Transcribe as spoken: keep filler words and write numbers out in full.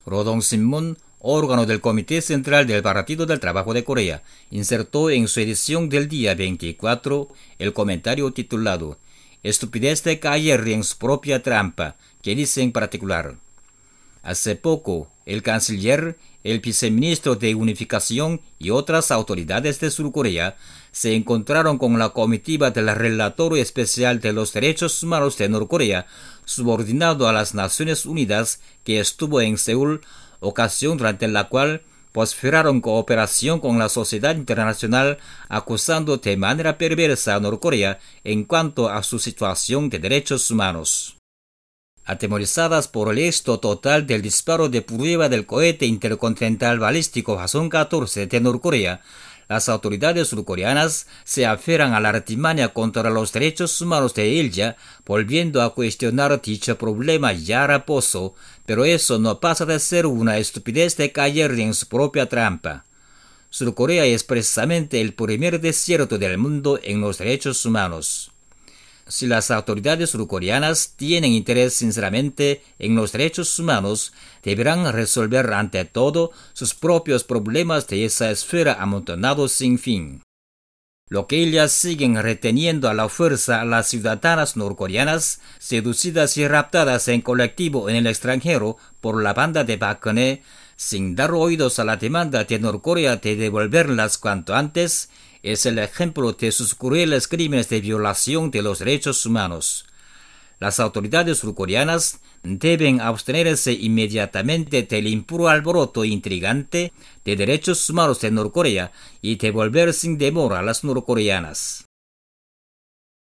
Rodong Sinmun, órgano del Comité Central del Partido del Trabajo de Corea, insertó en su edición del día veinticuatro el comentario titulado «Estupidez de caer en su propia trampa», que dice en particular: hace poco, el canciller, el viceministro de Unificación y otras autoridades de Surcorea se encontraron con la comitiva del relator especial de los derechos humanos de Norcorea, subordinado a las Naciones Unidas, que estuvo en Seúl, ocasión durante la cual vociferaron cooperación con la sociedad internacional, acusando de manera perversa a Norcorea en cuanto a su situación de derechos humanos. Atemorizadas por el éxito total del disparo de prueba del cohete intercontinental balístico Hwasong catorce de Norcorea, las autoridades surcoreanas se aferran a la artimaña contra los derechos humanos de Ilya, volviendo a cuestionar dicho problema ya raposo, pero eso no pasa de ser una estupidez de caer en su propia trampa. Surcorea es precisamente el primer desierto del mundo en los derechos humanos. Si las autoridades surcoreanas tienen interés sinceramente en los derechos humanos, deberán resolver ante todo sus propios problemas de esa esfera amontonados sin fin. Lo que ellas siguen reteniendo a la fuerza a las ciudadanas norcoreanas, seducidas y raptadas en colectivo en el extranjero por la banda de Park Geun-hye, sin dar oídos a la demanda de Norcorea de devolverlas cuanto antes, es el ejemplo de sus crueles crímenes de violación de los derechos humanos. Las autoridades surcoreanas deben abstenerse inmediatamente del impuro alboroto intrigante de derechos humanos de Norcorea y devolver sin demora a las norcoreanas.